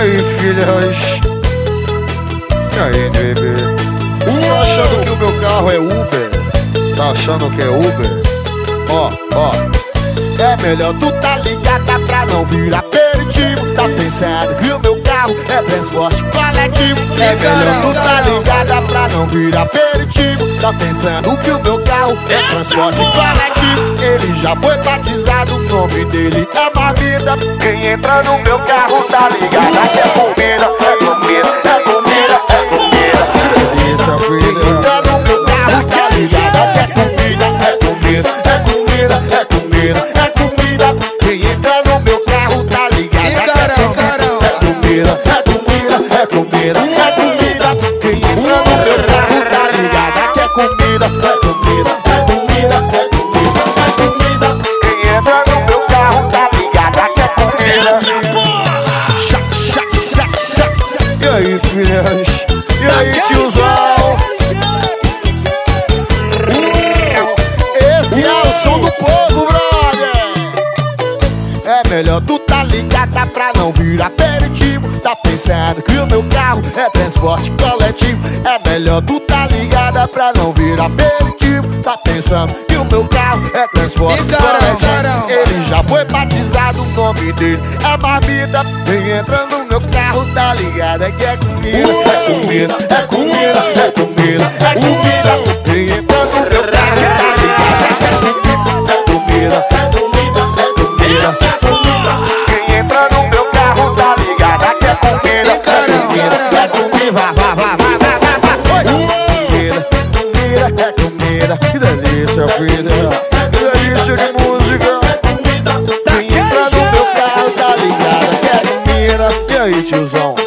aí, filhas? E aí, bebê? Tá achando que o meu carro é Uber? Tá achando que é Uber? Ó, é melhor tu tá ligada pra não vir aperitivo. Tá pensando que o meu carro é transporte coletivo. É melhor tu tá ligada pra não vir aperitivo. Tá pensando que o meu carro é transporte coletivo. Ele já foi batizado, o nome dele é Marmita. Quem entra no meu carro tá ligada que é comida, é comida, é comida, é comida. Quem entra no meu carro tá ligada que é comida, é comida, é comida, é comida, é comida. Quem entra no meu carro tá ligada que é comida, é comida, é comida, é comida. Quem entra no meu carro tá ligada que é comida, é comida, é comida, é comida, é comida. Quem entra no meu carro tá ligada que é comida. E aí, filhas? E aí, tiozão? Esse é o som do povo, brother. É melhor tu tá ligada pra não vir aperitivo. Tá pensando que o meu carro é transporte coletivo. É melhor tu tá ligada pra não vir aperitivo. Tá pensando que o meu carro é transporte coletivo. Ele já foi batizado, o nome dele é Marmita. Quem entra no meu carro tá ligada que é comida, é comida, é comida, é comida, é comida. Quem entra no meu carro tá ligada que é comida, é comida, é comida, é comida. Quem entra no meu carro tá ligada que é comida, é comida, é comida, vai. Comida, é comida, que delícia, filha. Que delícia de música. Quem entra no meu carro tá ligada que é comida. E aí, tiozão?